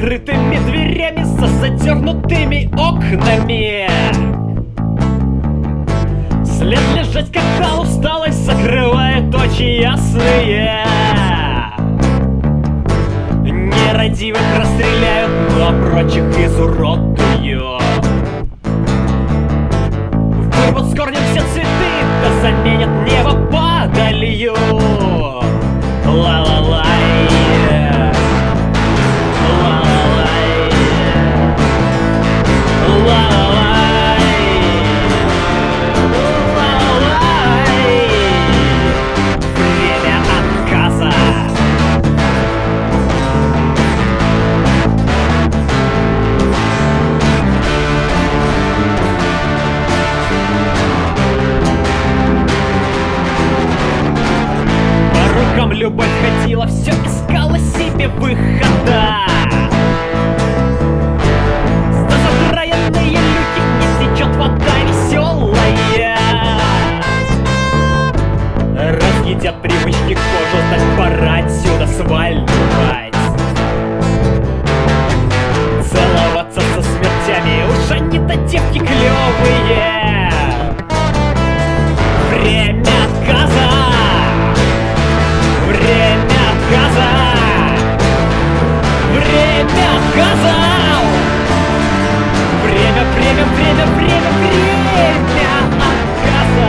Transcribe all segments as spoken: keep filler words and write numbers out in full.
закрытыми дверями, со задернутыми окнами. След лежать, когда усталость закрывает очи ясные. Нерадивых расстреляют, но прочих изуродуют. Вырвут с корнем все цветы, да заменят небо падалью. Ла-ла-лай, ла-ла-лай, ла-ла-лай, ла-ла-лай. Время отказа. Любовь ходила, все искала себе выхода. Задраенные люки, не течет вода веселая. Разъедят привычки кожу, так пора отсюда сваливать. Целоваться со смертями, уж они-то девки клевые. Время отказа. Время отказа! Время отказа! Время, время, время, время, время отказа!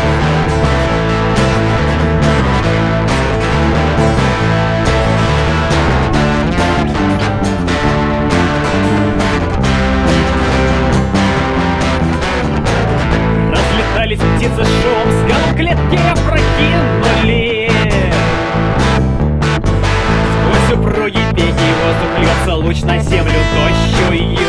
Разлетались птицы шум, скалу клетки опрокинули. Упругий пеки воздух льется луч на землю тощую.